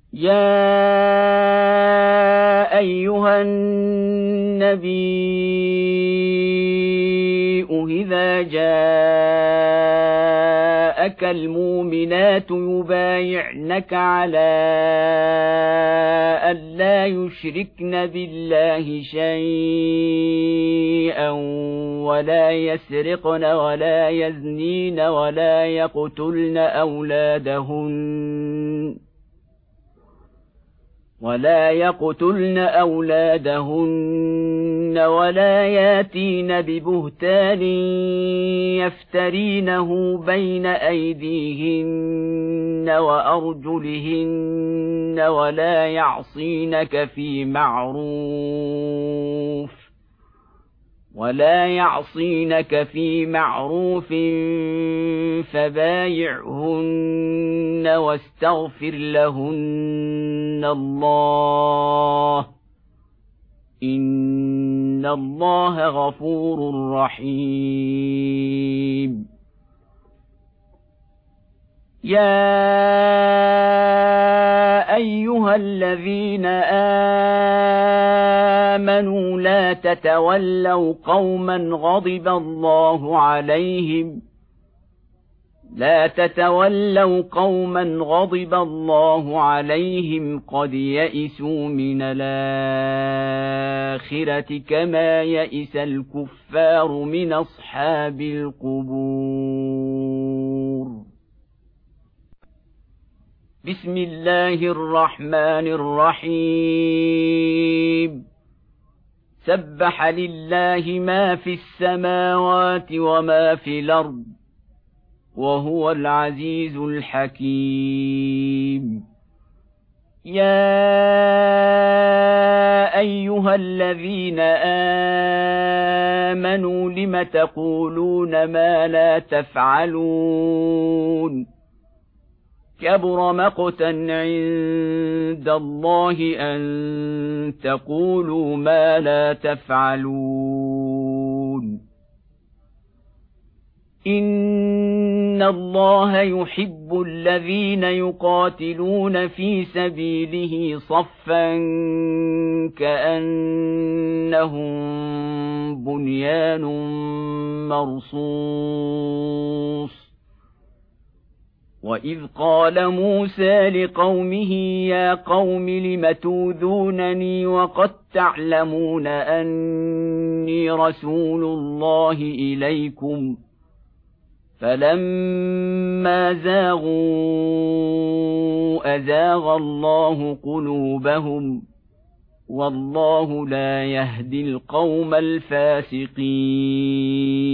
يا أيها النبي إذا جاءك المؤمنات يبايعنك على أن لا يشركن بالله شيئا ولا يسرقن ولا يزنين ولا يقتلن أولادهن ولا ياتين ببهتان يفترينه بين أيديهن وأرجلهن ولا يعصينك في معروف فبايعهن واستغفر لهن الله إن الله غفور رحيم. يا أيها الذين آمنوا لا تتولوا قوما غضب الله عليهم قد يئسوا من الآخرة كما يئس الكفار من أصحاب القبور. بسم الله الرحمن الرحيم. سبح لله ما في السماوات وما في الأرض وهو العزيز الحكيم. يا أيها الذين آمنوا لم تقولون ما لا تفعلون كبر مقتا عند الله أن تقولوا ما لا تفعلون. إن الله يحب الذين يقاتلون في سبيله صفا كأنهم بنيان مرصوص. وإذ قال موسى لقومه يا قوم لم تؤذونني وقد تعلمون أني رسول الله إليكم فلما زاغوا أزاغ الله قلوبهم والله لا يهدي القوم الفاسقين.